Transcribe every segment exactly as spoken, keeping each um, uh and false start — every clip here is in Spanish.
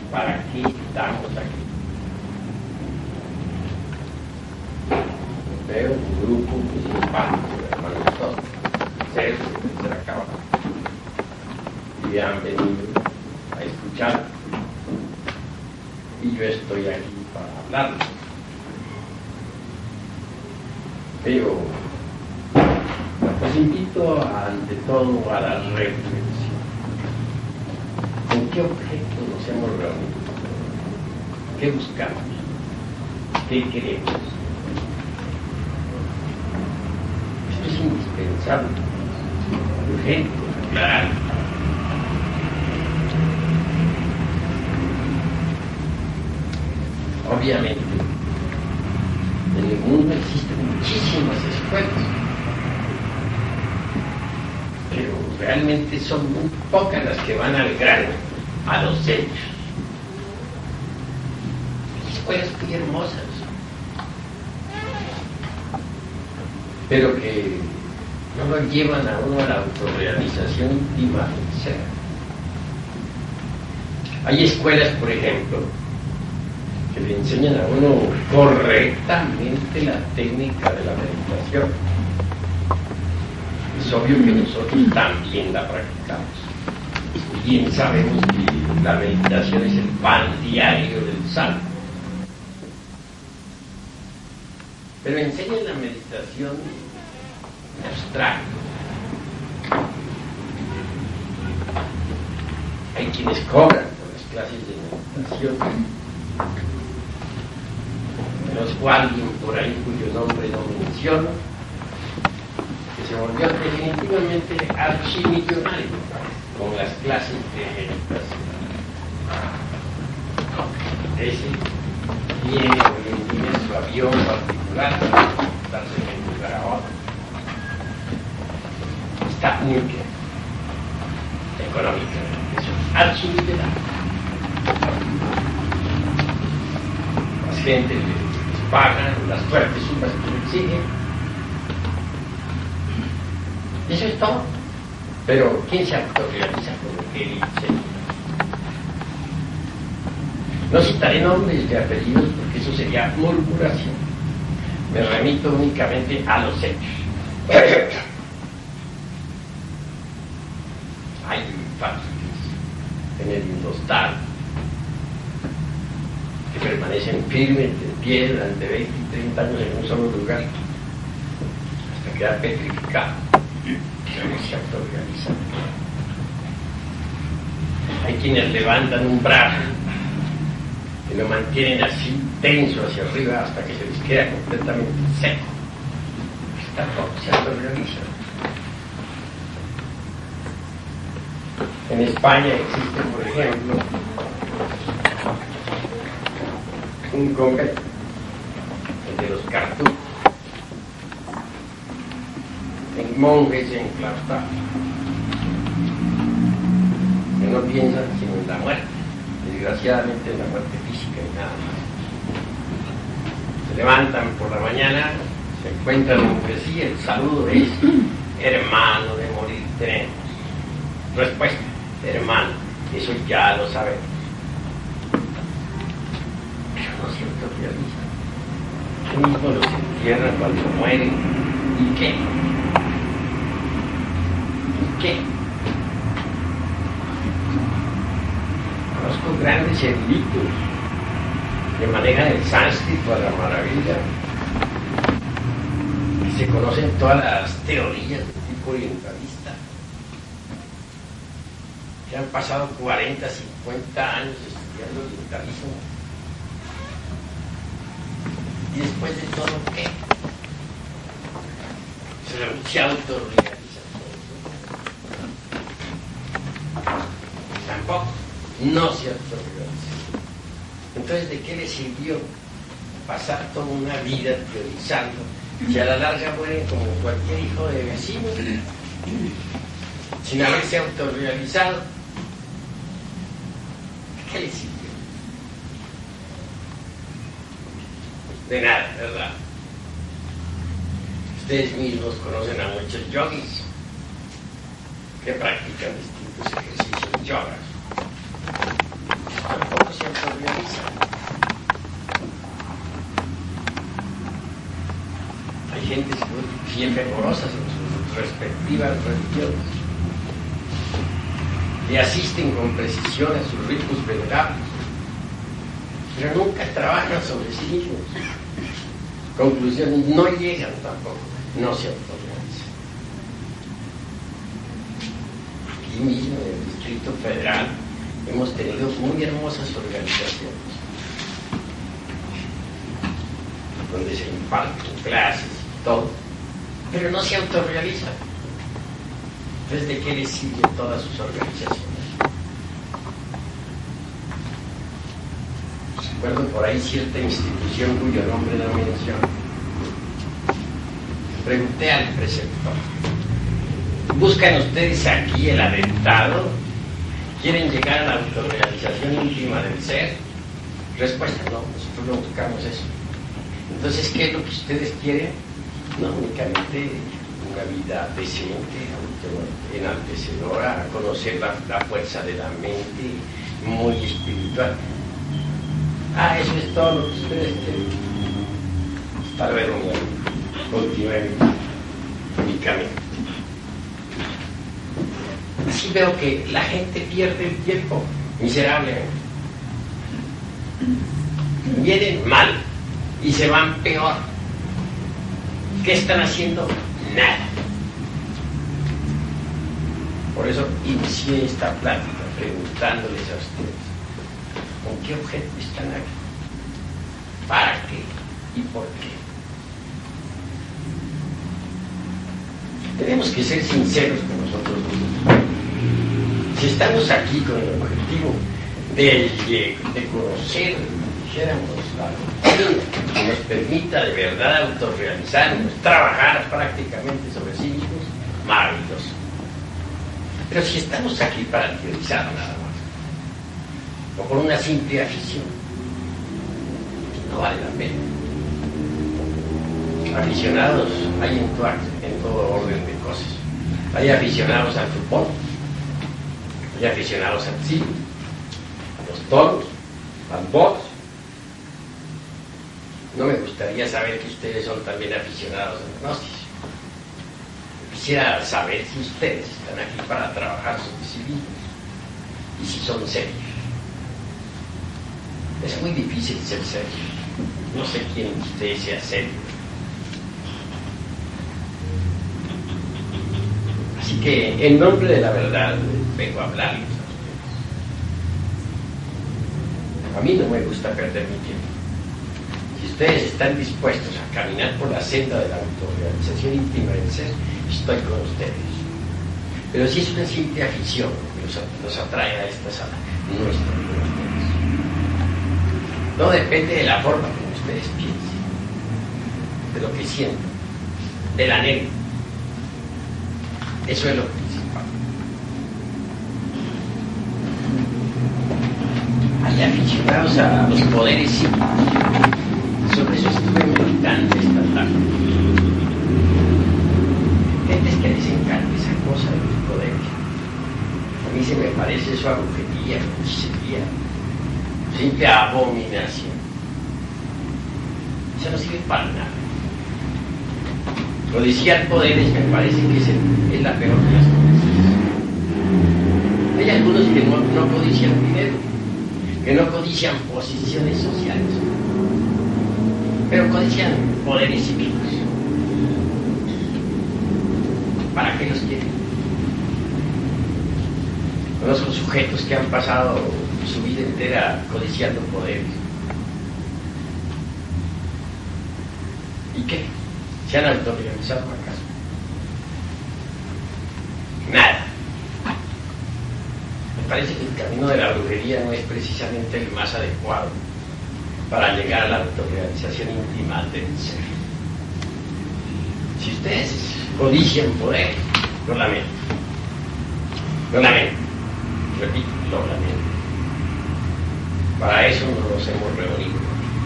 ¿para qué estamos aquí? Veo un grupo muy simpático de hermanos todos, Sergio, de la Cámara, y han venido a escuchar, y yo estoy aquí para hablarles. Pero los invito ante todo a la reflexión. ¿Con qué objeto nos hemos reunido? ¿Qué buscamos? ¿Qué queremos? Esto es indispensable, urgente, claro. Obviamente, en el mundo existen muchísimas escuelas, pero realmente son muy pocas las que van al grano, a los hechos. Hay escuelas muy hermosas, pero que no lo llevan a uno a la autorrealización íntima del ser. Hay escuelas, por ejemplo, que le enseñan a uno correctamente la técnica de la meditación. Es obvio que nosotros también la practicamos. Bien sabemos que la meditación es el pan diario del santo. Pero enseñan la meditación en abstracto. Hay quienes cobran por las clases de meditación. Conozco a alguien por ahí cuyo nombre no menciono, que se volvió definitivamente archimillonario con las clases de meditación. Ese tiene hoy en día su avión particular para transportarse de un lugar a otro. Está muy bien, económicamente, es un archimillonario. Las gentes les pagan las fuertes sumas que le exigen. Eso es todo. Pero ¿quién se autorrealiza con lo que él enseña? No citaré nombres de apellidos porque eso sería murmuración. Me remito únicamente a los hechos. Hay fáciles en el indostal que permanecen firmes de pie durante veinte y treinta años en un solo lugar hasta quedar petrificado, pero no se autorrealizan. Hay quienes levantan un brazo y lo mantienen así tenso hacia arriba hasta que se les queda completamente seco. Tampoco se autorrealizan. En España existe, por ejemplo, un convento, el de los cartujos, en monjes enclaustrados, que no piensan sino en la muerte, desgraciadamente en la muerte física y nada más. Se levantan por la mañana, se encuentran entre sí, el saludo es: hermano, de morir tenemos. Respuesta: hermano, eso ya lo sabemos. No se autorrealizan. Ellos mismos los entierran cuando mueren. ¿Y qué? ¿Y qué? Conozco grandes eruditos que manejan el sánscrito a la maravilla, que se conocen todas las teorías de tipo orientalista, que han pasado cuarenta, cincuenta años estudiando orientalismo. Y después de todo, ¿qué? Se, se autorrealizan. Tampoco, no se autorrealizan. Entonces, ¿de qué les sirvió pasar toda una vida teorizando si a la larga mueren como cualquier hijo de vecino sin haberse autorrealizado? ¿De qué les sirvió? De nada, ¿verdad? Ustedes mismos conocen a muchos yogis que practican distintos ejercicios yogas. Tampoco se bien fervorosas en sus respectivas religiones, y asisten con precisión a sus ritos venerables, pero nunca trabajan sobre sí mismos. Conclusiones, no llegan tampoco, no se autorizan. Aquí mismo en el Distrito Federal hemos tenido muy hermosas organizaciones donde se imparten clases y todo, pero no se autorrealizan. Entonces, ¿de qué les sirven todas sus organizaciones? Recuerdo por ahí cierta institución cuyo nombre no menciono. Pregunté al preceptor: ¿buscan ustedes aquí el adentado? ¿Quieren llegar a la autorrealización íntima del ser? Respuesta: no, nosotros no buscamos eso. Entonces, ¿qué es lo que ustedes quieren? No únicamente una vida decente, enaltecedora, conocer la, la fuerza de la mente, muy espiritual. Ah, eso es todo lo que ustedes quieren. Hasta luego, mi amigo. Continúen mi camino. Así veo que la gente pierde el tiempo miserablemente. Vienen mal y se van peor. ¿Qué están haciendo? Nada. Por eso inicié esta plática preguntándoles a ustedes: ¿con qué objeto están aquí? ¿Para qué? ¿Y por qué? Tenemos que ser sinceros con nosotros mismos. Si estamos aquí con el objetivo de, de, de conocer, dijéramos, la doctrina que nos permita de verdad autorrealizarnos, trabajar prácticamente sobre sí mismos, maravilloso. Pero si estamos aquí para teorizar nada más, o por una simple afición, no vale la pena. Aficionados hay en todo, en todo orden de cosas. Hay aficionados al fútbol, hay aficionados al cine, a los toros, al box. No me gustaría saber que ustedes son también aficionados a la gnosis. Quisiera saber si ustedes están aquí para trabajar sobre sí mismos y si son serios. Es muy difícil ser serio. No sé quién de ustedes sea serio. Así que, en nombre de la verdad, vengo a hablarles a ustedes. A mí no me gusta perder mi tiempo. Si ustedes están dispuestos a caminar por la senda de la autorrealización íntima del ser, estoy con ustedes. Pero si es una simple afición que los, los atrae a esta sala, no estoy con ustedes. No depende de la forma como ustedes piensen, de lo que sientan, del anhelo. Eso es lo principal. Hay aficionados a los poderes psíquicos. Sobre eso estuve meditando esta tarde. Gentes que les encanta esa cosa de los poderes. A mí se me parece eso a brujería, hechicería, simple abominación. Eso no sirve para nada. Codiciar poderes me parece que es, el, es la peor de las cosas. Hay algunos que no, no codician dinero, que no codician posiciones sociales, pero codician poderes cívicos. ¿Para qué los quieren? Conozco sujetos que han pasado su vida entera codiciando poderes. ¿Y qué? ¿Se han autorrealizado acaso? Nada. Me parece que el camino de la brujería no es precisamente el más adecuado para llegar a la autorrealización íntima del ser. Si ustedes codician poder, lo lamento. Lo lamento. Repito, lo lamento. Para eso no nos hemos reunido.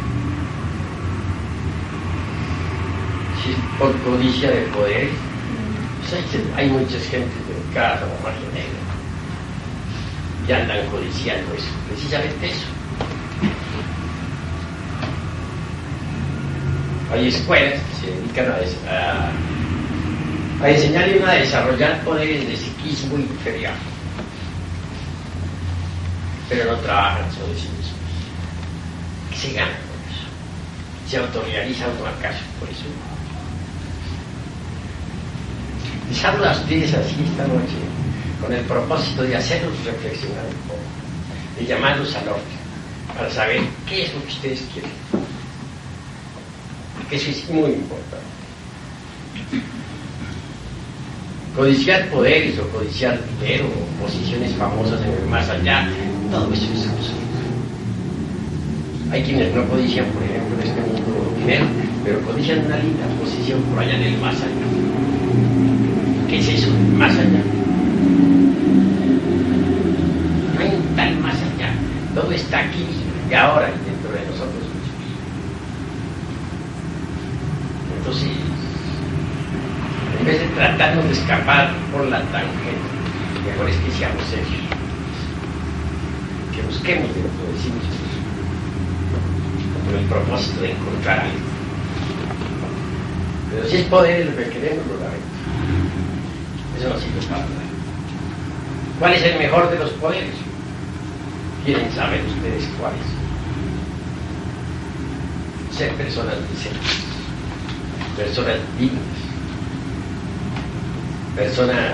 Si es por codicia de poder, pues hay, hay muchas gentes dedicadas a la magia negra y andan codiciando eso, precisamente eso. Hay escuelas que se dedican a, a enseñarle uno a desarrollar poderes de psiquismo inferior, pero no trabajan sobre sí mismos. ¿Qué se gana con eso? ¿Se autorrealiza uno acaso por eso? Les hablo a ustedes así esta noche con el propósito de hacerlos reflexionar un poco, de llamarlos al orden, para saber qué es lo que ustedes quieren. Porque eso es muy importante. Codiciar poderes o codiciar dinero o posiciones famosas en el más allá, todo eso es absurdo. Hay quienes no codician, por ejemplo, en este mundo dinero, pero codician una linda posición por allá en el más allá. ¿Qué es eso del más allá? No hay un tal más allá. Todo está aquí y ahora y dentro de nosotros mismos. Entonces, en vez de tratarnos de escapar por la tangente, mejor es que seamos serios, que busquemos dentro de sí mismos con el propósito de encontrar algo. Pero si es poder lo que queremos, lo lamento. Eso no sirve para nada. ¿Cuál es el mejor de los poderes? ¿Quieren saber ustedes cuál es? Ser personas decentes, personas dignas, personas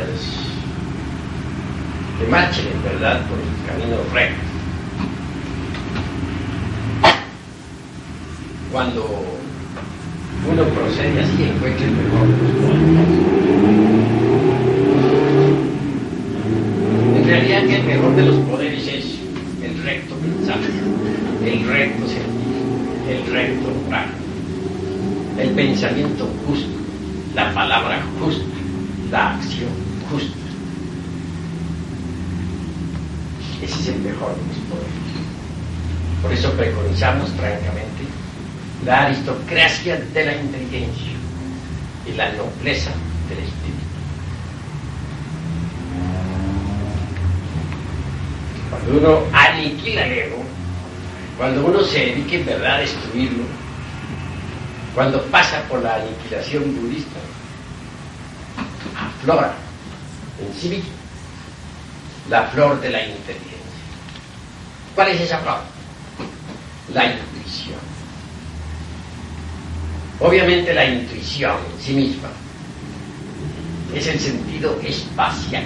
que marchen en verdad por el camino recto. Cuando uno procede así, encuentra el mejor de los poderes. En realidad, que el mejor de los poderes es el recto pensamiento, el recto sentir, el recto obrar, el pensamiento justo, la palabra justa, la acción justa. Ese es el mejor de los poderes. Por eso preconizamos francamente la aristocracia de la inteligencia y la nobleza del espíritu. Cuando uno aniquila el ego, cuando uno se dedique en verdad a destruirlo, cuando pasa por la aniquilación budista, aflora en sí mismo la flor de la inteligencia. ¿Cuál es esa flor? La intuición. Obviamente la intuición en sí misma es el sentido espacial.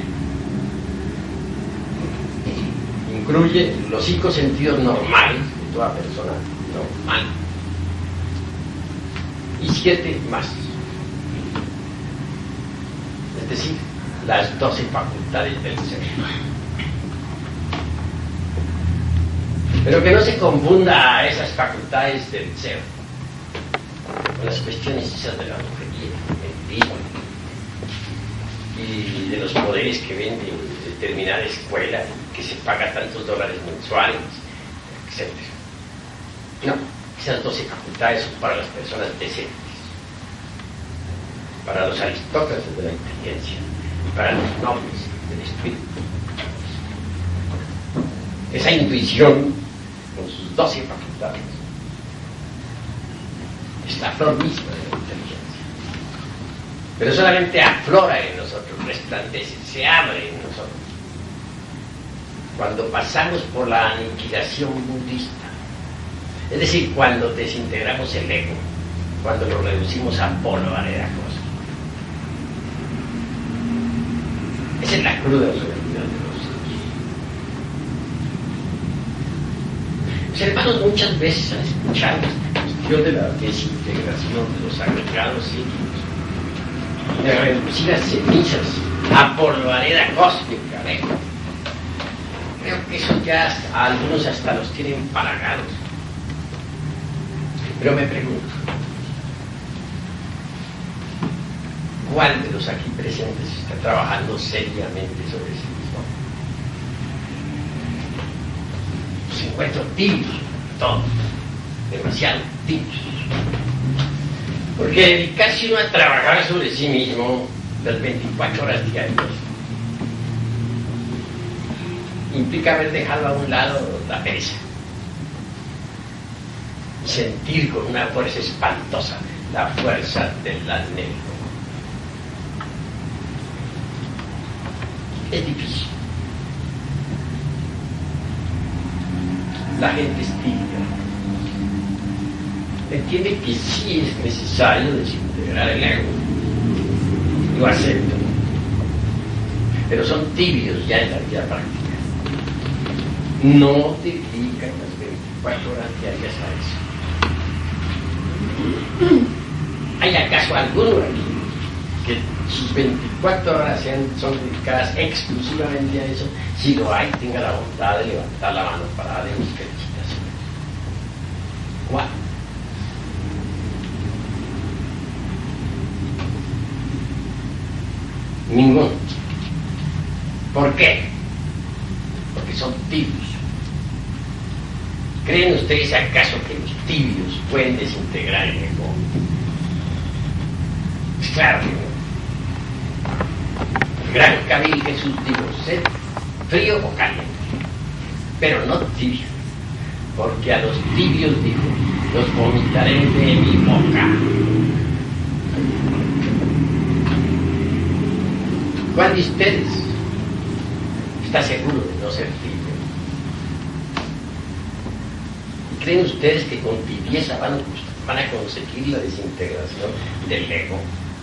Incluye los cinco sentidos normales de toda persona normal y siete más. Es decir, las doce facultades del ser. Pero que no se confunda a esas facultades del ser con las cuestiones esas de la brujería, del mentismo y de los poderes que venden determinada escuela que se paga tantos dólares mensuales, etcétera. No, esas doce facultades son para las personas decentes, para los aristócratas de la inteligencia y para los nobles del espíritu. Esa intuición con sus doce facultades es la flor misma de la inteligencia, pero solamente aflora en nosotros, resplandece, se abre en nosotros cuando pasamos por la aniquilación budista, es decir, cuando desintegramos el ego, cuando lo reducimos a polvareda cósmica. Esa es la cruda realidad de los hechos. Los hermanos muchas veces han escuchado esta cuestión de la desintegración de los agregados psíquicos, de reducir a cenizas, a polvareda cósmica, ¿eh? Creo que eso ya hasta, a algunos hasta los tienen empalagados. Pero me pregunto, ¿cuál de los aquí presentes está trabajando seriamente sobre sí mismo? Los encuentro tibios, todos, demasiado tibios. Porque dedicarse uno a trabajar sobre sí mismo las veinticuatro horas diarias implica haber dejado a un lado la pereza y sentir con una fuerza espantosa la fuerza del anhelo. es difícil. La gente es tibia. Entiende que sí es necesario desintegrar el ego. Lo acepto. Pero son tibios ya en la vida práctica. No dedican las veinticuatro horas diarias a eso. ¿Hay acaso alguno aquí que sus veinticuatro horas sean, son dedicadas exclusivamente a eso? Si lo hay, tenga la bondad de levantar la mano para darle mis felicitaciones. ¿Cuál? Ninguno. ¿Por qué? Porque son tibios. ¿Creen ustedes acaso que los tibios pueden desintegrar el ego? Claro que no. El gran Camil Jesús dijo, sed frío o caliente, pero no tibio, porque a los tibios dijo, los vomitaré de mi boca. ¿Cuál de ustedes está seguro de no ser tibio? ¿Creen ustedes que con tibieza van, van a conseguir la desintegración del ego?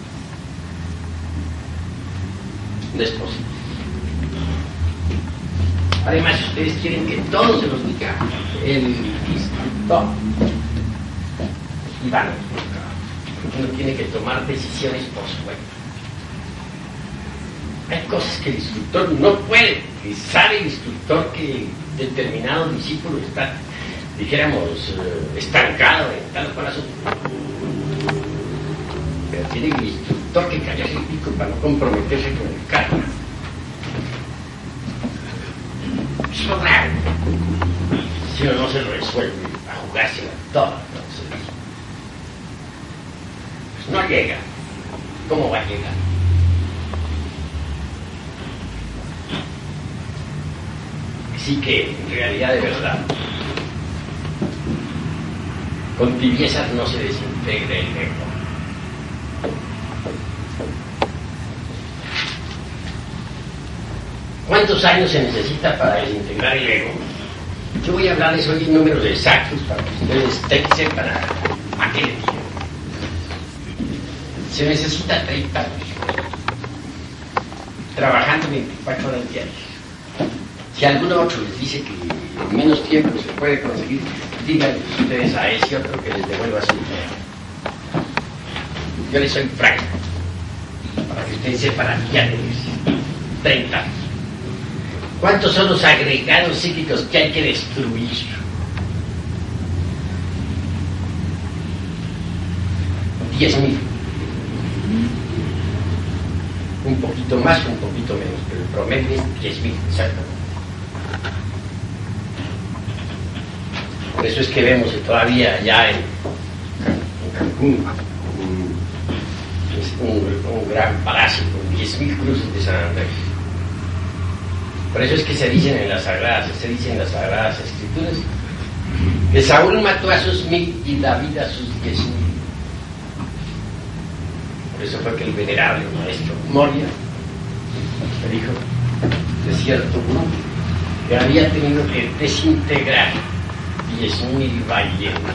No es posible. Además, ustedes quieren que todo se los diga el instructor. Y van a porque uno tiene que tomar decisiones por su cuenta. Hay cosas que el instructor no puede, y sabe el instructor que determinado discípulo está, dijéramos, estancado en tal corazón. Pero tiene el instructor que callarse el pico para no comprometerse con el karma. Es lo raro. Si uno no se resuelve a jugársela toda, entonces pues no llega. ¿Cómo va a llegar? Así que, en realidad, de verdad, con tibiezas no se desintegra el ego. ¿Cuántos años se necesita para desintegrar el ego? Yo voy a hablarles hoy en números exactos para que ustedes sepan a, a qué le digo. Se necesita treinta años, trabajando veinticuatro horas diarias. Si alguno otro les dice que en menos tiempo se puede conseguir, díganle ustedes a ese otro que les devuelva su dinero. Yo les soy franco, para que ustedes sepan a qué atenerse. treinta años. ¿Cuántos son los agregados psíquicos que hay que destruir? diez mil. Un poquito más, un poquito menos, pero el promedio es diez mil, exactamente. Por eso es que vemos que todavía allá en, en Cancún un, un, un gran palacio con diez mil cruces de San Andrés. Por eso es que se dicen en las sagradas, se dicen en las sagradas escrituras que Saúl mató a sus mil y David a sus diez mil. Por eso fue que el venerable maestro Moria me dijo de cierto grupo que había tenido que desintegrar diez mil ballenas.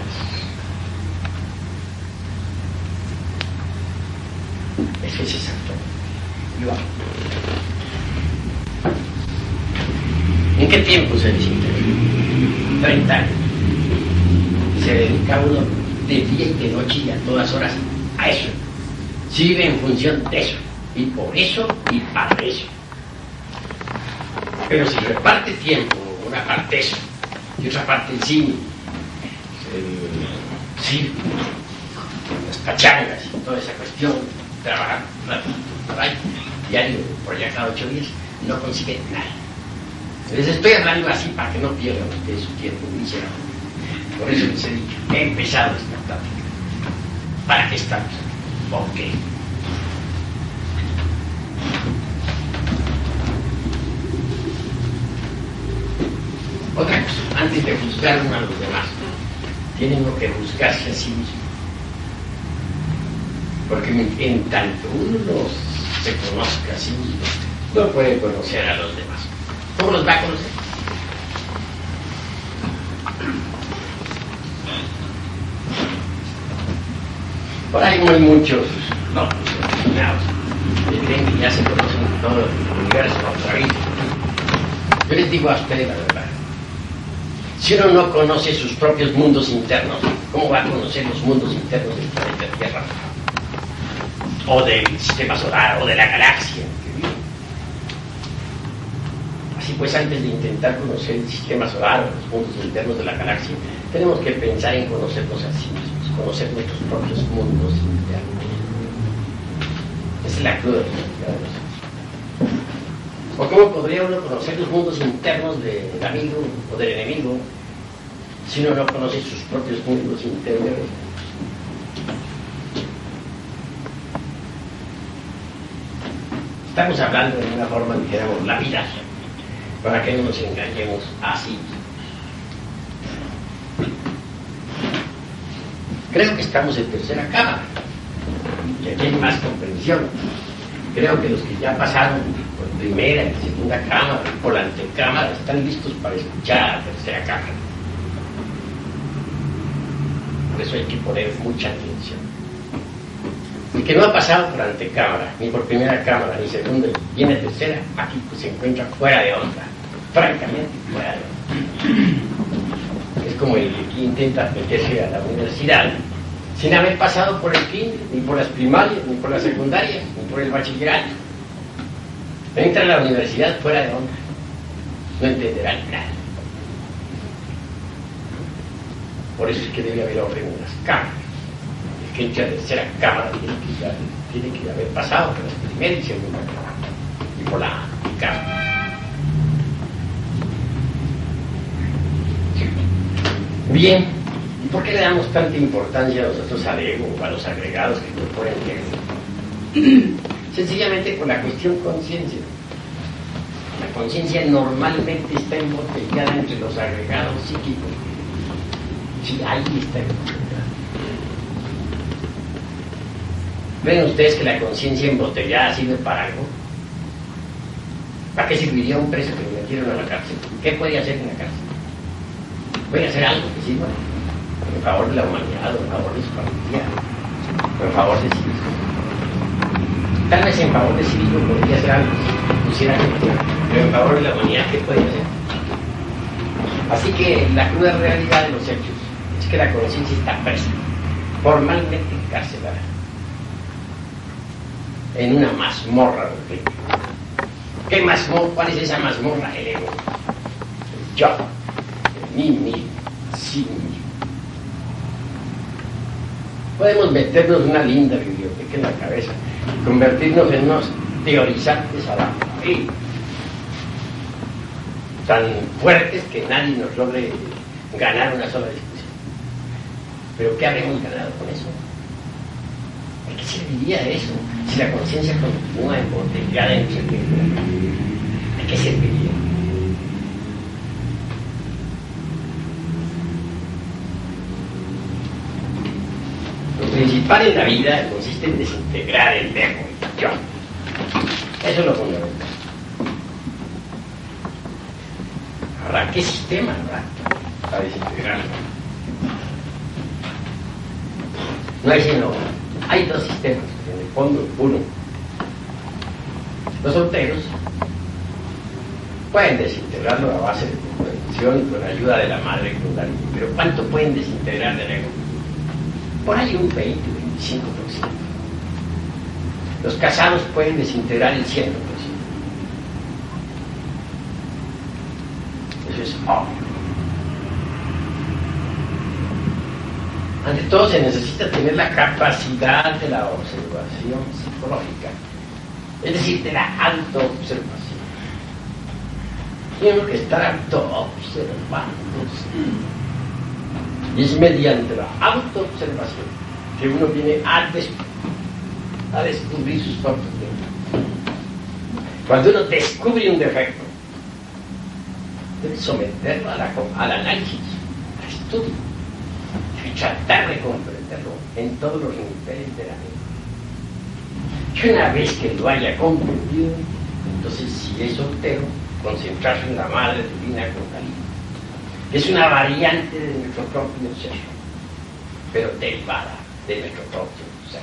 Eso es exacto. Igual. ¿En qué tiempo se desintegra? treinta años. Se dedica uno de día y de noche y a todas horas a eso. Se vive en función de eso. Y por eso y para eso. Pero si reparte tiempo, una parte eso, y otra parte el cine, el circo, las pachangas y toda esa cuestión, trabajar diario por allá cada ocho días, no consigue nada. Les estoy hablando así para que no pierdan ustedes su tiempo miserable. Por eso les he dicho, he empezado esta plática. ¿Para qué estamos aquí? ¿Por qué? Otra cosa, antes de juzgar uno a los demás, tienen uno que juzgarse a sí mismo. Porque en tanto uno se conozca a sí mismo, no puede conocer a los demás. ¿Cómo los va a conocer? Por ahí hay muchos, no, imaginados, que creen que ya se conocen todo el universo otra vez. Yo les digo a ustedes la verdad. Si uno no conoce sus propios mundos internos, ¿cómo va a conocer los mundos internos del planeta Tierra? O del sistema solar, o de la galaxia en que vive. Así pues, antes de intentar conocer el sistema solar o los mundos internos de la galaxia, tenemos que pensar en conocernos a sí mismos, conocer nuestros propios mundos internos. Esa es la cruda realidad de nosotros. ¿O cómo podría uno conocer los mundos internos del amigo o del enemigo si uno no conoce sus propios mundos interiores? Estamos hablando de una forma, dijéramos, la vida, para que no nos engañemos así. Creo que estamos en tercera cámara, y aquí hay más comprensión. Creo que los que ya pasaron por primera y segunda cámara, por la antecámara, están listos para escuchar a la tercera cámara. Por eso hay que poner mucha atención. El que no ha pasado por antecámara, ni por primera cámara, ni segunda, y viene tercera, aquí pues se encuentra fuera de onda, francamente fuera de onda. Es como el que intenta meterse a la universidad sin haber pasado por el kinder, ni por las primarias, ni por las secundarias, ni por el bachillerato. Entra a la universidad fuera de onda, no entenderán nada. Por eso es que debe haber orden en las cámaras. El que entra a la tercera cámara tiene que, ya, tiene que haber pasado por la primera y segunda cámara, y por la cámara. Bien, ¿y por qué le damos tanta importancia a nosotros al ego o a los agregados que componen el ego? Sencillamente por la cuestión conciencia. La conciencia normalmente está embotellada entre los agregados psíquicos. Sí, ahí está embotellada. ¿Ven ustedes que la conciencia embotellada sirve para algo? ¿Para qué serviría un preso que lo metieron a la cárcel? ¿Qué puede hacer en la cárcel? Puede hacer algo que sirva en favor de la humanidad, o en favor de su familia, o en favor de sí mismo. Tal vez en favor de sí mismo podría hacer algo, pusiera que pero en favor de la humanidad, ¿qué puede hacer? Así que la cruda realidad de los hechos es que la conciencia está presa, formalmente encarcelada, en una mazmorra del ritmo. ¿Qué mazmorra? ¿Cuál es esa mazmorra? El ego, el yo, el mí mismo, sí mismo. Podemos meternos una linda biblioteca en la cabeza y convertirnos en unos teorizantes a la fe, tan fuertes que nadie nos logre ganar una sola discusión. ¿Pero qué habremos ganado con eso? ¿De qué serviría eso si la conciencia continúa embotellada en el ego? ¿De qué serviría? Lo principal en la vida consiste en desintegrar el ego, el yo. Eso es lo fundamental. Ahora, ¿qué sistema habrá para desintegrarlo? No hay sino, hay dos sistemas, en el fondo uno. Los solteros pueden desintegrarlo a base de comprensión y con ayuda de la madre Kundalini, pero ¿cuánto pueden desintegrar del ego? Por ahí un veinte, veinticinco por ciento. Los casados pueden desintegrar el cien por ciento. Eso es obvio. Ante todo se necesita tener la capacidad de la observación psicológica, es decir, de la autoobservación. Tiene que estar autoobservándose. Y es mediante la autoobservación que uno viene a, des a descubrir sus propios defectos. Cuando uno descubre un defecto, debe someterlo a la, al análisis, al estudio, y tratar de comprenderlo en todos los niveles de la vida. Y una vez que lo haya comprendido, Entonces, si es soltero, concentrarse en la Madre Divina Kundalini, que es una variante de nuestro propio ser, pero derivada de nuestro propio ser.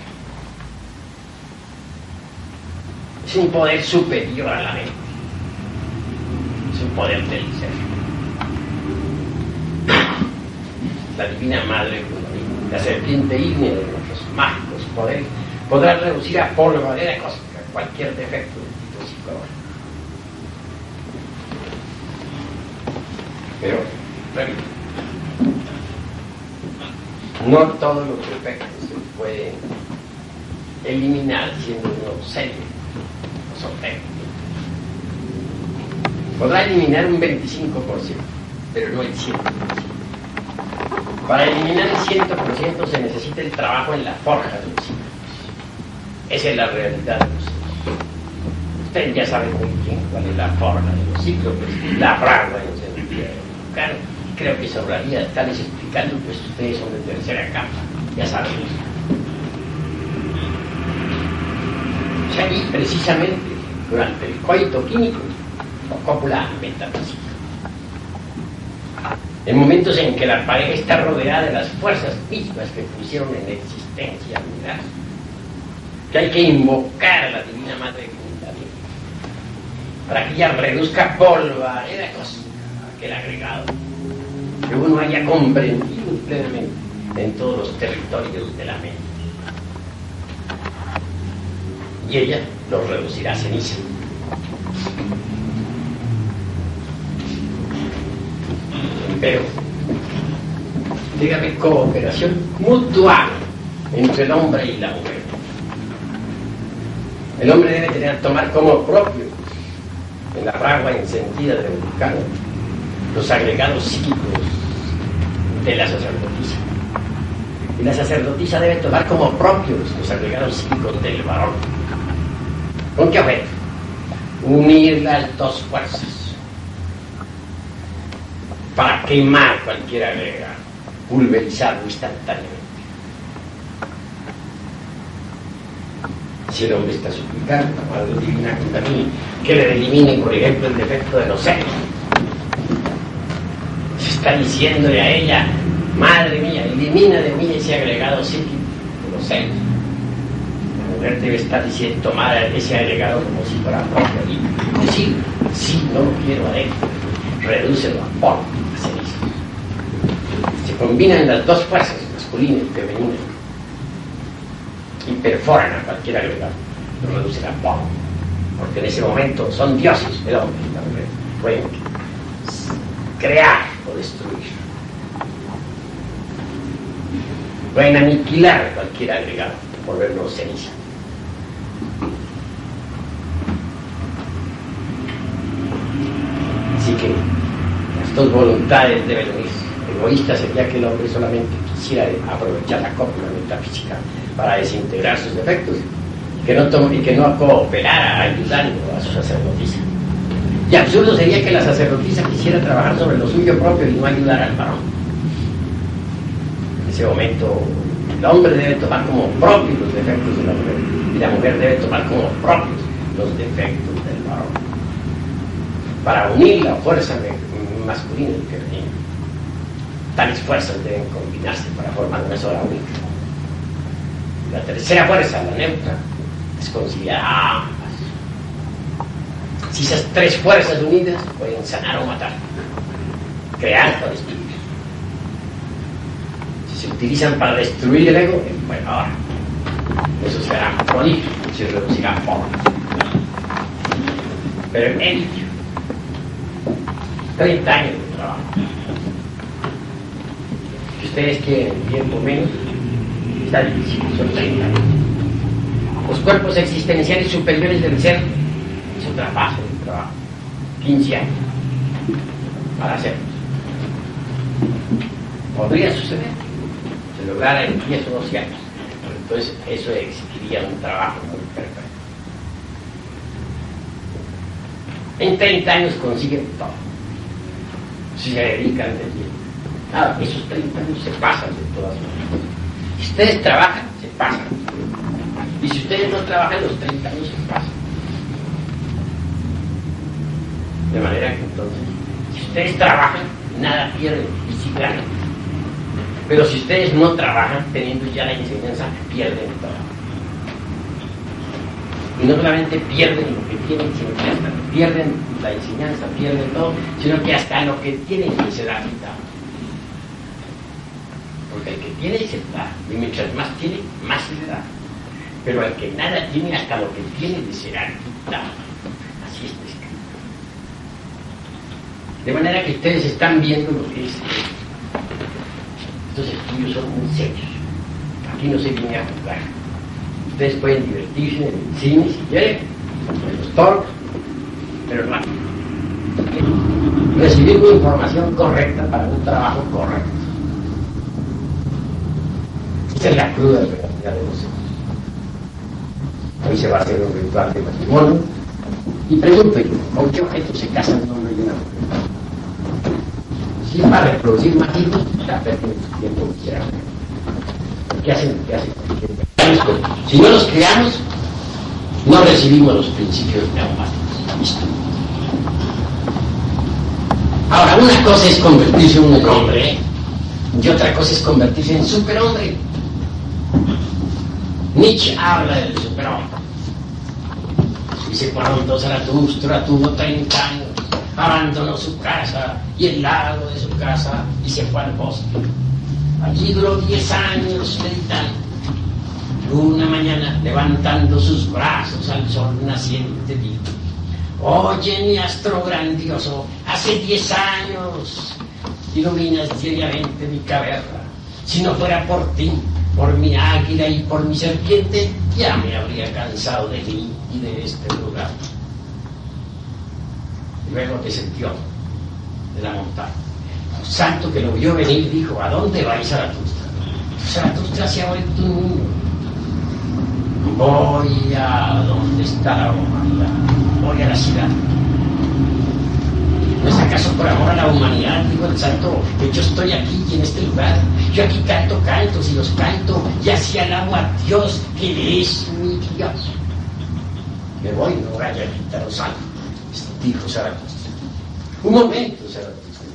Es un poder superior a la mente, es un poder del ser. La Divina Madre Kundalini, la serpiente ígnea de nuestros mágicos poderes, podrá reducir a polvareda cósmica cualquier defecto de tipo psicológico. Pero, repito, no todos los defectos se pueden eliminar siendo uno serio o soltero. Podrá eliminar un veinticinco por ciento, pero no el cien por ciento. Para eliminar el cien por ciento se necesita el trabajo en la forja de los ciclos. Esa es la realidad de los ciclos. Usted ya sabe muy bien cuál es la forja de los ciclos, pues, la fragua en el sentido. Claro, creo que sobraría estarles explicando, pues ustedes son de tercera capa, ya saben. O sea, y precisamente durante el coito químico, o cópula metafísica, en momentos en que la pareja está rodeada de las fuerzas mismas que pusieron en existencia al universo, que hay que invocar a la Divina Madre Kundalini para que ella reduzca polvareda cósmica aquel agregado que uno haya comprendido plenamente en todos los territorios de la mente, y ella los reducirá a ceniza. Pero dígame, cooperación mutua entre el hombre y la mujer. El hombre debe tener, tomar como propio, en la fragua encendida del vulcano, los agregados psíquicos de la sacerdotisa. Y la sacerdotisa debe tomar como propios los agregados psíquicos del varón. ¿Con qué objeto? Unir las dos fuerzas para quemar cualquier agregado, pulverizarlo instantáneamente. Si el hombre está suplicando a la Madre Divina Kundalini que le elimine, por ejemplo, el defecto de los celos, se está diciéndole a ella: madre mía, elimina de mí ese agregado psíquico de los celos. La mujer debe estar diciendo: tomar ese agregado como si fuera propio y decir: sí, no lo quiero adentro, redúcelo a polvo, a ceniza. Se combinan las dos fuerzas, masculina y femenina, y perforan a cualquier agregado, lo reducen a polvo, porque en ese momento son dioses, el hombre y la mujer pueden crear o destruir, pueden aniquilar cualquier agregado, volverlo ceniza. Así que las dos voluntades deben unirse. Egoísta sería que el hombre solamente quisiera aprovechar la cópula metafísica para desintegrar sus defectos, que no tome, y que no cooperara ayudando a su sacerdotisa. Y absurdo sería que la sacerdotisa quisiera trabajar sobre lo suyo propio y no ayudar al varón. En ese momento el hombre debe tomar como propios los defectos de la mujer, y la mujer debe tomar como propios los defectos del varón, para unir la fuerza masculina y femenina. Tales fuerzas deben combinarse para formar una sola única. La tercera fuerza, la neutra, es conciliar a ambas. Si esas tres fuerzas unidas pueden sanar o matar, crear o destruir. Si se utilizan para destruir el ego, bueno, ahora eso será prolífico, se reducirá a polvo. Pero en ello, treinta años de trabajo. Si ustedes quieren tiempo menos, está difícil, son treinta años. Los cuerpos existenciales superiores del ser es otra fase del trabajo, quince años para hacerlo. Podría suceder, se lograra en diez o doce años, pero entonces eso exigiría un trabajo muy perfecto. En treinta años consiguen todo, si se dedican de tiempo. Claro, esos treinta años se pasan de todas maneras. Si ustedes trabajan, se pasan. Y si ustedes no trabajan, los treinta años se pasan. De manera que entonces, si ustedes trabajan, nada pierden y sí ganan. Pero si ustedes no trabajan, teniendo ya la enseñanza, pierden todo. Y no solamente pierden lo que tienen, sino que hasta pierden la enseñanza, pierden todo, sino que hasta lo que tienen se da quitado. Porque el que tiene se da, y mientras más tiene, más se le da. Pero el que nada tiene, hasta lo que tiene le será quitado. Así está escrito. De manera que ustedes están viendo lo que es. Estos estudios son muy serios. Aquí no se viene a jugar. Ustedes pueden divertirse en el cine si quieren, en los toros, pero no. Recibir una información correcta para un trabajo correcto. Esta es la cruda realidad de los hijos. Hoy se va a hacer un ritual de matrimonio y pregunto yo, ¿con qué objeto se casan un hombre y una mujer? Si es para reproducir más hijos, ya perdiendo su tiempo que quieran. ¿Qué hacen? ¿Qué hacen? Si no los creamos, no recibimos los principios neumáticos. Listo. Ahora, una cosa es convertirse en un hombre y otra cosa es convertirse en superhombre. Nietzsche habla del superhombre. Dice, cuando Zaratustra tuvo treinta años, abandonó su casa y el lago de su casa y se fue al bosque. Allí duró diez años meditando. Una mañana, levantando sus brazos al sol naciente, dijo: oye, mi astro grandioso, hace diez años iluminas diariamente mi caverna. Si no fuera por ti, por mi águila y por mi serpiente, ya me habría cansado de mí y de este lugar. Y luego descendió de la montaña. Un santo que lo vio venir dijo: ¿a dónde vais, Zaratustra? Zaratustra se ha vuelto un niño. Voy a donde está la humanidad, voy a la ciudad. ¿No es acaso por amor a la humanidad, dijo el santo, que yo estoy aquí en este lugar? Yo aquí canto cantos y los canto y así alabo a Dios, que es mi Dios. Me voy, no vaya a quitar los santos, dijo Zaratustra. Un momento, Zaratustra.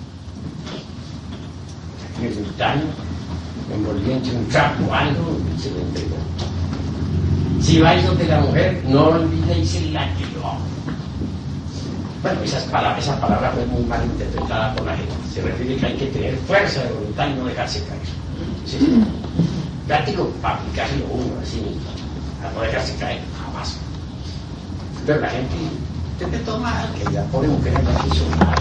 El ermitaño, envolviendo un trapo algo, se lo entregó. Si vais donde la mujer, no olvidéis el látigo. Bueno, esas palabras, esa palabra fue muy mal interpretada por la gente. Se refiere que hay que tener fuerza de voluntad y no dejarse caer. ¿Sí? Látigo para aplicárselo uno, así mismo, a no dejarse caer, jamás. Pero la gente interpretó mal, que la pobre mujer la quiso mal.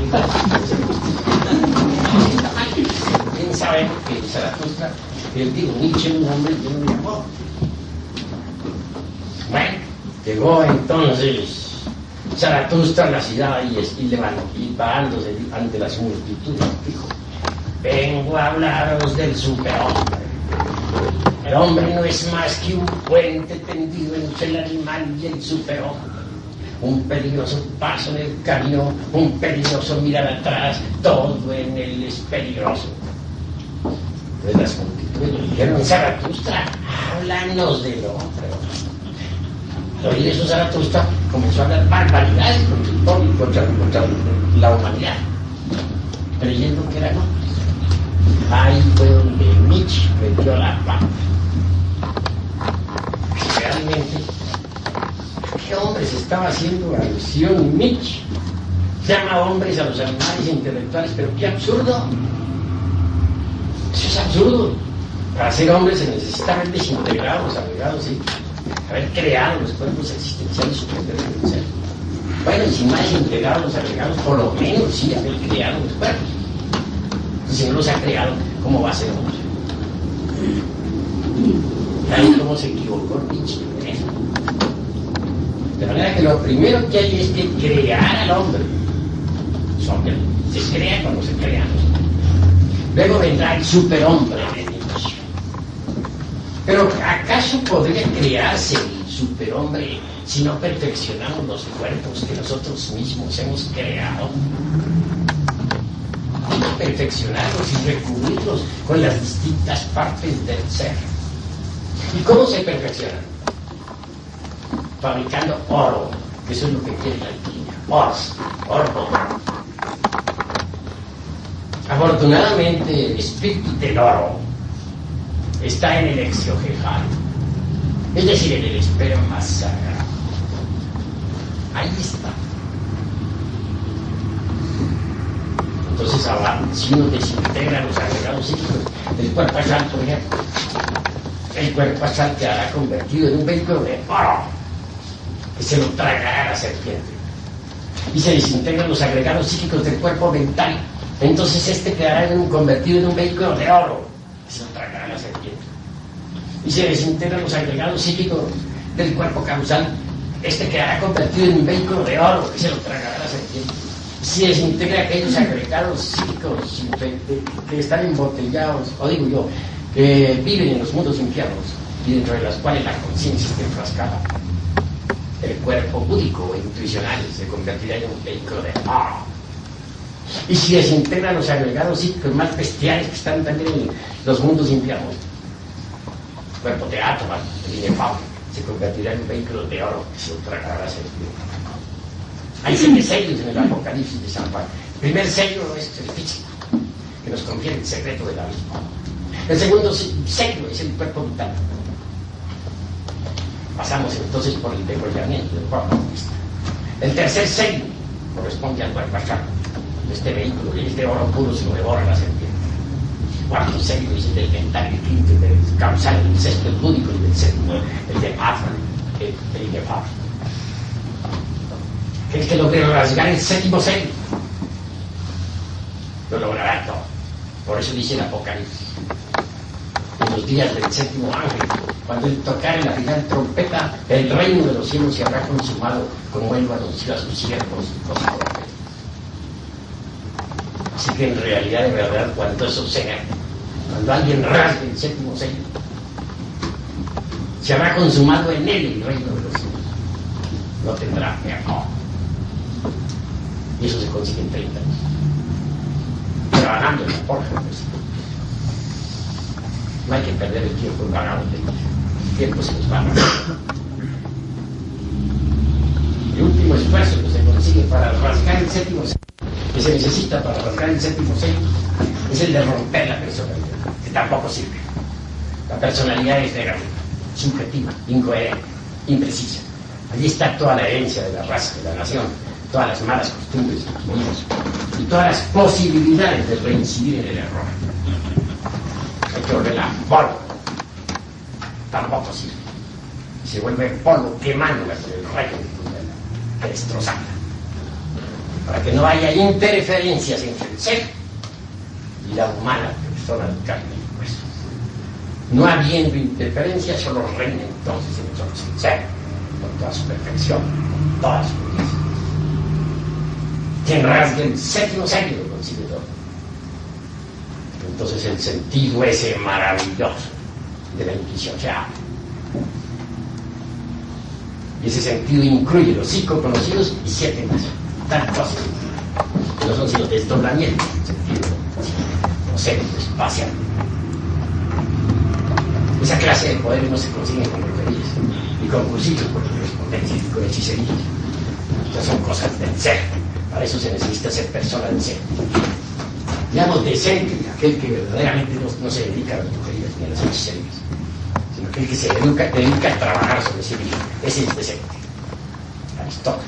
Bien sabemos que Zaratustra, él dijo, Nietzsche, un hombre lleno de amor. Bueno, llegó entonces Zaratustra a la ciudad y, y levantó, y parándose ante las multitudes, dijo: vengo a hablaros del superhombre. El hombre no es más que un puente tendido entre el animal y el superhombre. Un peligroso paso en el camino, un peligroso mirar atrás, todo en él es peligroso. Entonces las multitudes le dijeron: Zaratustra, háblanos del hombre. Al oír eso, Zaratustra comenzó a hablar barbaridades contra, contra, contra la humanidad, creyendo que eran hombres. Ahí fue donde Nietzsche metió la pata. Realmente, ¿a qué hombres estaba haciendo alusión Nietzsche? Llama hombres a los animales intelectuales, pero qué absurdo. Eso es absurdo. Para ser hombres se necesita haber desintegrado los agregados, ¿sí? Haber creado los cuerpos existenciales superiores del ser. Bueno, y si no hay integrado los agregados, por lo menos sí haber creado los cuerpos. Si no los ha creado, ¿cómo va a ser hombre? ¿Saben cómo se equivocó Nietzsche en eso? De manera que lo primero que hay es que crear al hombre. El hombre se crea cuando se crea. Luego vendrá el superhombre de Nietzsche. Pero ¿acaso podría crearse el superhombre si no perfeccionamos los cuerpos que nosotros mismos hemos creado? Hay que perfeccionarlos y recubrirlos con las distintas partes del ser. ¿Y cómo se perfeccionan? Fabricando oro, que eso es lo que quiere la alquimia. Oz, Orbo. Afortunadamente, el espíritu del oro está en el exiojejar, es decir, en el esperma sagrado. Ahí está. Entonces, ahora, si uno desintegra los agregados psíquicos del cuerpo astral, por ejemplo, el cuerpo astral quedará convertido en un vehículo de oro que se lo tragará la serpiente. Y se desintegran los agregados psíquicos del cuerpo mental. Entonces este quedará en un, convertido en un vehículo de oro que se lo tragará la serpiente. Y se desintegran los agregados psíquicos del cuerpo causal. Este quedará convertido en un vehículo de oro que se lo tragará la serpiente. Si desintegra aquellos agregados psíquicos que están embotellados, o digo yo, que viven en los mundos infiernos y dentro de los cuales la conciencia está enfrascada, el cuerpo búdico o intuicional se convertirá en un vehículo de oro. Y si desintegra los agregados psíquicos más bestiales que están también en los mundos infiernos, el cuerpo de átomas, el inefable, se convertirá en un vehículo de oro que se lo tragará la serpiente. Hay siete sellos en el Apocalipsis de San Juan. El primer sello es el físico, que nos confiere el secreto del abismo. El segundo sello es el cuerpo vital. Pasamos entonces por el degollamiento del cuerpo autista. El tercer sello corresponde al cuerpo astral. Este vehículo, y este oro puro se lo devora la serpiente. El cuarto sello es el del mental, el quinto, el del causal, el sexto, el búdico, y el séptimo, el de Afra, el, el inefable. El que logre rasgar el séptimo sello lo logrará todo. Por eso dice el Apocalipsis, en los días del séptimo ángel, cuando él tocare la final trompeta, el reino de los cielos se habrá consumado, como él lo anunció a sus siervos los profetas. Así que en realidad, de verdad, cuando eso sea, cuando alguien rasgue el séptimo sello, se habrá consumado en él el reino de los cielos. No tendrá mejor. Y eso se consigue en treinta años. Trabajando en la forja, pues. No hay que perder el tiempo en vagando. El tiempo se nos va. El último esfuerzo que se consigue para rasgar el séptimo sello, que se necesita para rasgar el séptimo sello, es el de romper la personalidad, que tampoco sirve. La personalidad es negativa, subjetiva, incoherente, imprecisa. Allí está toda la herencia de la raza, de la nación, todas las malas costumbres de los niños y todas las posibilidades de reincidir en el error. Hay que volverla polvo. Tampoco sirve. Se vuelve polvo quemándola con el rayo de que destrozarla. Para que no haya interferencias entre el ser y la humana persona de carne y hueso. No habiendo interferencias, solo reina entonces en nosotros el ser, con toda su perfección, con toda su belleza. Quien rasgue el séptimo sello lo consigue todo. Entonces el sentido ese maravilloso de la intuición se abre. Y ese sentido incluye los cinco conocidos y siete más. Tantos que no son sino desdoblamientos del sentido concepto espacial. Esa clase de poderes no se consiguen con brujerías y con cursitos por correspondencia y con hechicerías. Estas son cosas del ser. Para eso se necesita ser persona del ser. Digamos decente, aquel que verdaderamente no, no se dedica a las brujerías ni a las hechicerías, sino aquel que se dedica, dedica a trabajar sobre sí mismo. Ese es decente. Aristóteles.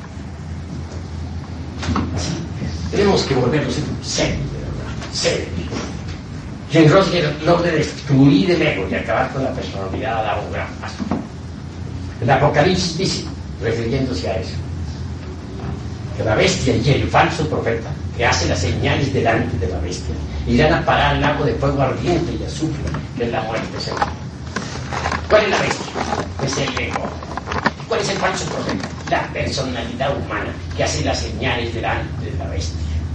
Así. Tenemos que volvernos en un ser, de verdad. Ser. Quien Rosger logre destruir el ego y acabar con la personalidad ha dado un gran paso. El Apocalipsis dice, refiriéndose a eso, que la bestia y el falso profeta, que hace las señales delante de la bestia, irán a parar al lago de fuego ardiente y azufre, que es la muerte segunda. ¿Cuál es la bestia? Es el ego. ¿Cuál es el falso profeta? La personalidad humana que hace las señales delante de la bestia.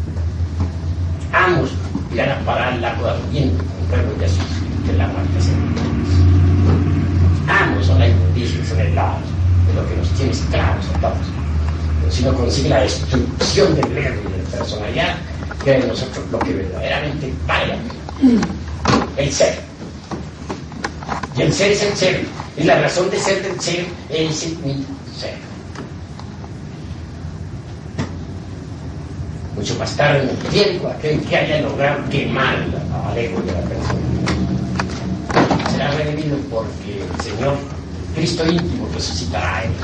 Ambos irán a parar al lago ardiente con fuego y azufre, que es la muerte segunda. Ambos son la inmundicia, son el lado de lo que nos tiene esclavos a todos. Si no consigue la destrucción del ego y de la personalidad, queda en nosotros lo que verdaderamente vale la pena. El ser. Y el ser es el ser. Y la razón de ser del ser es el mismo ser. mucho más tarde en el tiempo, aquel que haya logrado quemar al ego de la persona. Será redimido porque el Señor Cristo íntimo resucitará a él.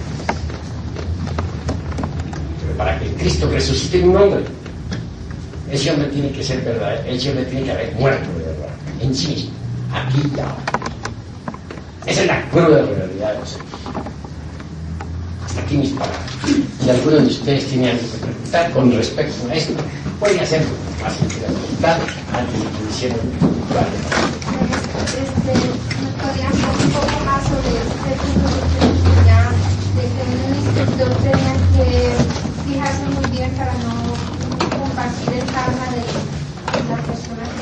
Pero para que Cristo resucite en un hombre, ese hombre tiene que ser verdadero, ese hombre tiene que haber muerto de verdad, en sí mismo, aquí y ahora. Esa es la cruda realidad de los hechos. Hasta aquí mis palabras. Si alguno de ustedes tiene algo que preguntar con respecto a esto, puede hacerlo fácil que la preguntar antes de que hicieran vale. Este, ¿me podría hablar un poco más sobre este punto que usted ya de que un instructor tenía que fijarse muy bien para no compartir el karma de la persona que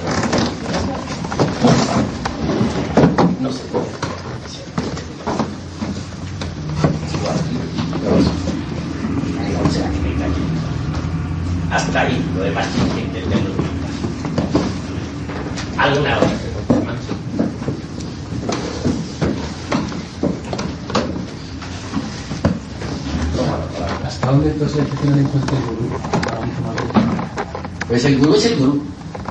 No se puede. Hasta ahí, lo demás tiene que entenderlo. ¿Alguna otra pregunta más? ¿Hasta dónde entonces hay que tener en cuenta el gurú? Pues el gurú es el gurú.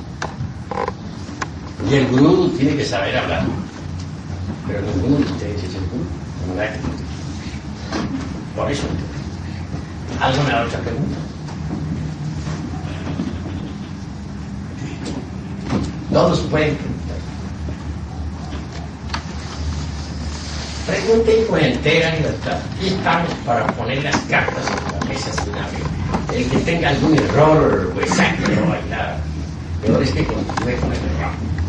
Y el gurú tiene que saber hablar. Pero ninguno de ustedes es el gurú. ¿Verdad? Por eso. ¿Alguna otra pregunta? Todos pueden preguntar. Pregunten con entera libertad. Aquí estamos para poner las cartas en la mesa sin abrir. El que tenga algún error, pues sáquelo a bailar. Peor es que continúe con el error.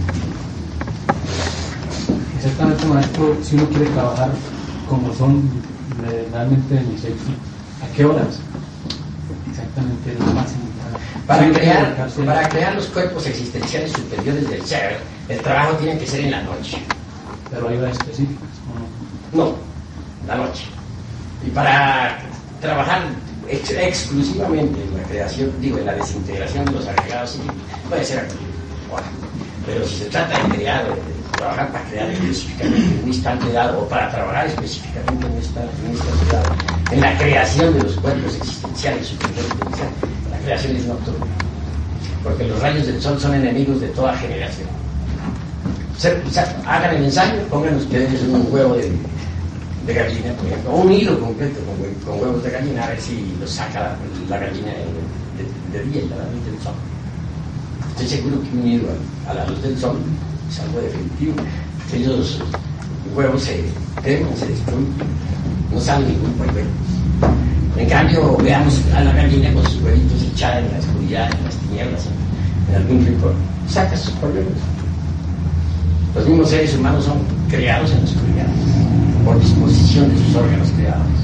Exactamente, maestro, si uno quiere trabajar como son realmente mis hechos, ¿a qué horas? Exactamente lo máximo. Para crear, para crear los cuerpos existenciales superiores del ser, el trabajo tiene que ser en la noche. Pero hay horas específicas, ¿no? No, la noche. Y para trabajar ex exclusivamente en la creación, digo, en la desintegración de los agregados psíquicos, puede ser aquí. Bueno, pero si se trata de crear, de trabajar para crear específicamente en un instante dado, o para trabajar específicamente en un instante, en un instante dado, en la creación de los cuerpos existenciales superiores del ser, la creación es nocturna, porque los rayos del sol son enemigos de toda generación. Se, se, hagan el ensayo, pongan ustedes un huevo de, de gallina, por ejemplo, o un hilo completo con, con huevos de gallina, a ver si los saca la, la gallina de, de, de día y a la luz del sol. Estoy seguro que un hilo a, a la luz del sol es algo definitivo. Aquellos huevos se queman, se destruyen, no sale ningún polluelo. En cambio, veamos a la gallina con sus huevitos echada en la oscuridad, en las tinieblas, en algún rincón, saca sus polluelos. Los mismos seres humanos son creados en la oscuridad por disposición de sus órganos creadores.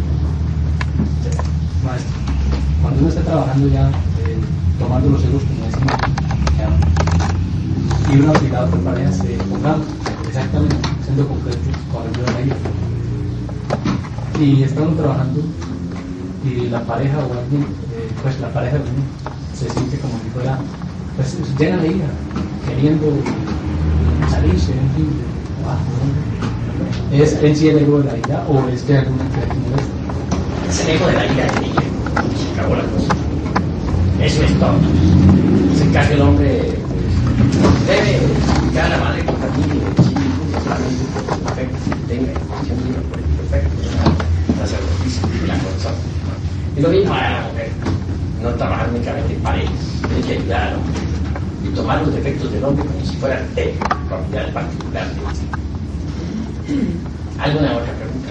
Maestro, cuando uno está trabajando ya, eh, tomando los egos como decimos, ya, y una obligada por pareja se pongamos exactamente, siendo concretos, por ejemplo, la ley. Y estamos trabajando y la pareja o alguien, eh, pues la pareja de uno se siente como si fuera, pues llena de ira, queriendo salirse, en fin, de trabajo, ¿no? ¿Es en sí el ego de la ira o es que alguna entidad que molesta? Es el ego de la ira de ella, y se acabó la cosa. Eso es todo. Es el caso del hombre, pues, debe explicar a la madre con cariño, decir, solamente por el perfecto, que tenga intención de por el perfecto, la sacrificio y la consola. Y lo mismo a la mujer, no trabajar únicamente en parejas, tiene que ayudar al hombre y tomar los defectos del hombre como si fueran de propiedad particular de este. ¿Alguna otra pregunta?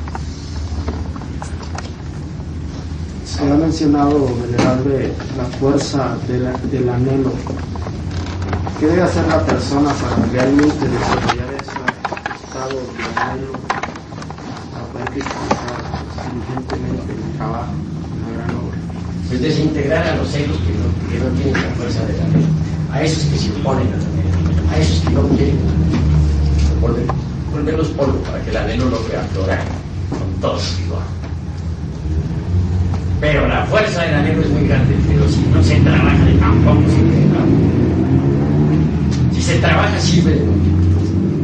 Se ha mencionado, venerable, la fuerza de la, del anhelo. ¿Qué debe hacer la persona para realmente desarrollar ese estado de anhelo para poder cristalizar diligentemente el trabajo, la gran obra? Pues desintegrar a los egos que no, que no tienen la fuerza del anhelo, a esos que se oponen al anhelo, a esos que no quieren volver, volverlos polvo para que el anhelo logre aflorar con todos igual. Pero la fuerza del anhelo es muy grande, pero si no se trabaja, tampoco sirve de nada. Si se trabaja, sirve de mucho.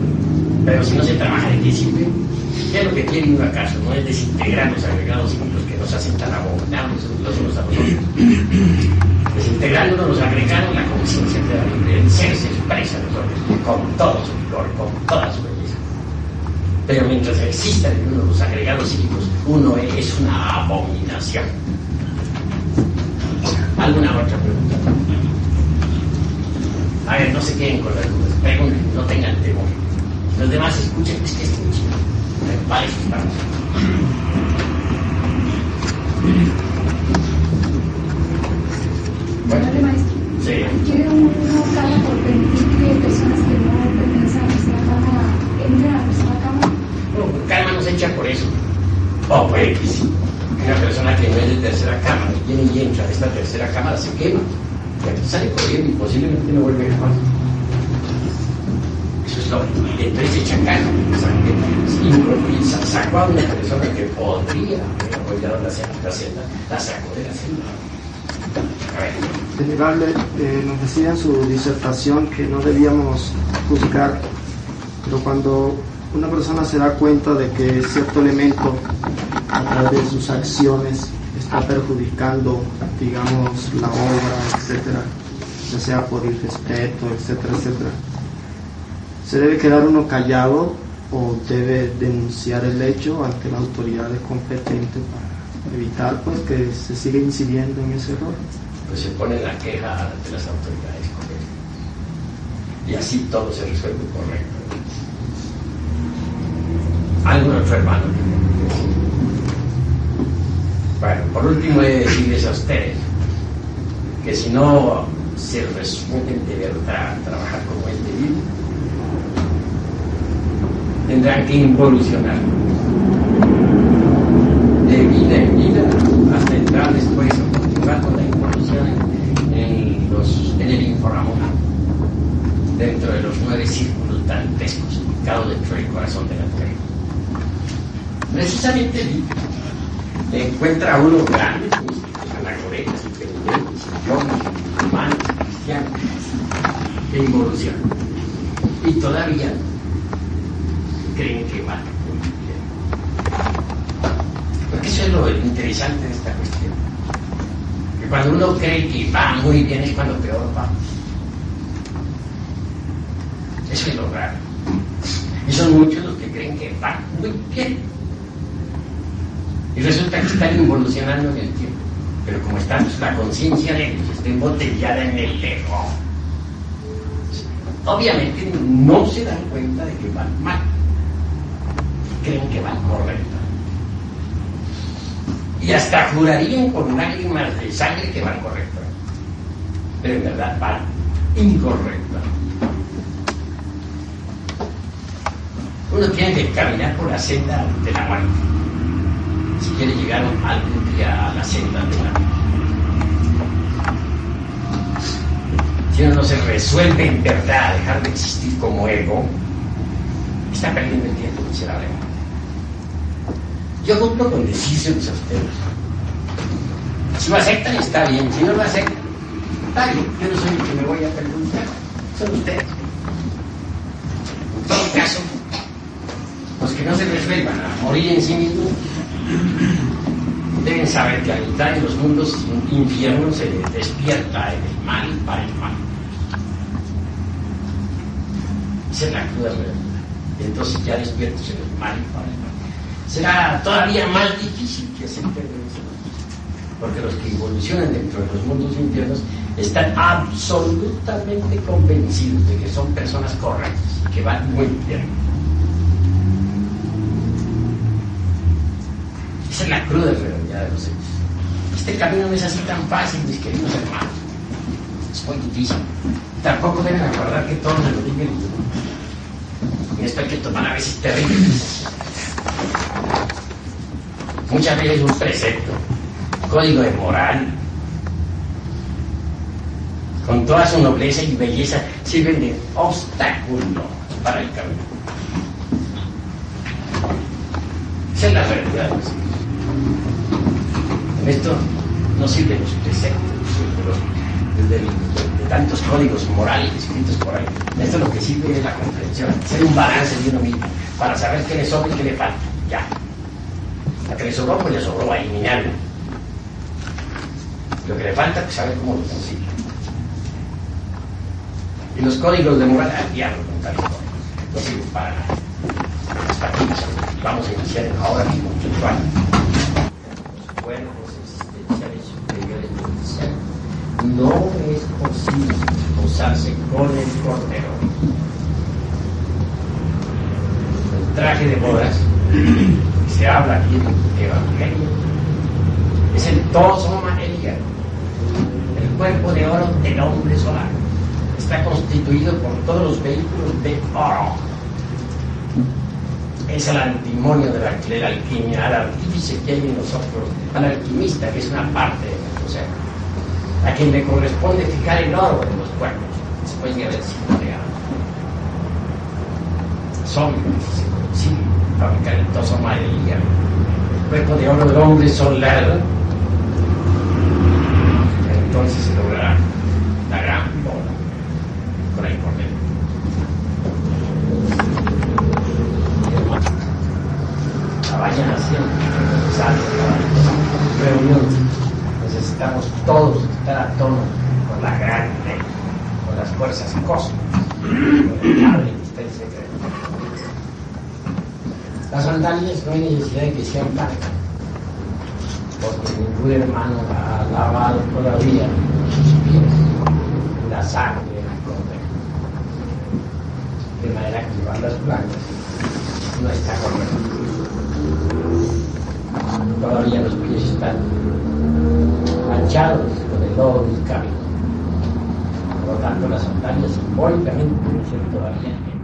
Pero si no se trabaja, ¿de qué sirve? ¿Qué es lo que quiere uno acaso? No es desintegrar los agregados químicos que nos hacen tan abominables los unos a los otros. Desintegrándonos, los agregaron la conciencia queda libre. El ser se expresa en nosotros con todo su vigor, con toda su belleza. Pero mientras exista en uno los agregados psíquicos, uno es una abominación. ¿Alguna otra pregunta? A ver, no se queden con las dudas, pregunten, no tengan temor. Los demás escuchen, es que escuchen. Para eso estamos. Bueno, maestro. Sí. ¿Quiere uno cada por permitir que personas que no pertenecen a nuestra cama entren a nuestra cama? No, calma no se echa por eso. O puede que sí. Una persona que no es de tercera cámara y viene y entra a esta tercera cámara se quema. Y sale corriendo y posiblemente no vuelve jamás. Eso es lógico. Entonces echa calma. Y sacó a una persona que podría haber apoyado la celda, la sacó de la celda. General, eh, nos decía en su disertación que no debíamos juzgar, pero cuando una persona se da cuenta de que cierto elemento a través de sus acciones está perjudicando, digamos, la obra, etcétera, ya sea por irrespeto, etcétera, etcétera, ¿se debe quedar uno callado o debe denunciar el hecho ante la autoridad competente para evitar pues que se siga incidiendo en ese error? Pues se pone la queja ante las autoridades competentes y así todo se resuelve correctamente. ¿Algún otro hermano que me decir? Bueno, por último he de decirles a ustedes que si no se resuelven de verdad trabajar como es debido, tendrán que involucionar de vida en vida hasta entrar después a continuar con la involución en, en, los, en el inframundo, dentro de los nueve círculos dantescos ubicados dentro del corazón de la tierra. Precisamente le encuentra a unos grandes místicos, anacoretas, inteligentes, yogis, humanos, cristianos, que involucionan y todavía creen que van muy bien. Porque eso es lo interesante de esta cuestión, que cuando uno cree que va muy bien es cuando peor va. Eso es lo raro. Y son muchos los que creen que van muy bien y resulta que están involucionando en el tiempo, pero como está la conciencia de ellos está embotellada en el ego, obviamente no se dan cuenta de que van mal, creen que van correcto y hasta jurarían con lágrimas de sangre que van correcto, pero en verdad van incorrecto. Uno tiene que caminar por la senda de la muerte si quiere llegar algún día a la senda de la vida. Si uno no se resuelve en verdad a dejar de existir como ego, está perdiendo el tiempo miserablemente. Yo cumplo con decírselos a ustedes. Si lo aceptan está bien, si no lo aceptan está bien. Yo no soy el que me voy a preguntar, son ustedes. En todo caso, los que no se resuelvan a morir en sí mismos deben saber que a mitad de los mundos infiernos se despierta en el mal para el mal. Esa es la cruda realidad. Entonces ya despiertos en el mal para el mal. Será todavía más difícil que se pierdan eso, porque los que evolucionan dentro de los mundos infiernos están absolutamente convencidos de que son personas correctas, que van muy bien. Esa es la cruda realidad de los hechos. Este camino no es así tan fácil, mis queridos hermanos. Es muy difícil. Tampoco deben acordar que todos se lo digan. En esto hay que tomar a veces terribles. Muchas veces un precepto, código de moral, con toda su nobleza y belleza, sirven de obstáculo para el camino. Esa es la realidad de los hechos. En esto no sirven los preceptos de, de, de, de tantos códigos morales escritos por ahí. En esto lo que sirve es la comprensión, hacer un balance de uno mismo para saber qué le sobra y qué le falta. Ya. que le sobró, pues le sobró a eliminarlo. Lo que le falta es saber cómo lo consigue. Y los códigos de moral al diablo con tales códigos. No sirven para nada. Hasta aquí vamos a iniciar ahora mismo un ritual. Los cuerpos existenciales superiores del ser. No es posible posarse con el cordero. El traje de bodas, que se habla aquí del Evangelio, es el tosoma Elia, el cuerpo de oro del hombre solar. Está constituido por todos los vehículos de oro. Es el antimonio de la, de la alquimia, al artífice que hay en nosotros, al alquimista, que es una parte de nuestro ser, a quien le corresponde fijar el oro en los cuerpos, después de haber sido creado. Es obvio que si se consigue fabricar el tosoma de Elia, el cuerpo de oro del hombre solar, entonces se logrará la gran boda con el cordero. Vayan haciendo reuniones. Necesitamos todos estar a tono con la gran ley, con las fuerzas cósmicas, con el cable que está en secreto. Las sandalias no hay necesidad de que sean blancas, porque ningún hermano ha lavado todavía sus pies en la sangre del cordero. De manera que llevarlas blancas no está correcto. Todavía los pies están manchados con el lodo del camino. Por lo tanto, las sandalias simbólicamente deben ser todavía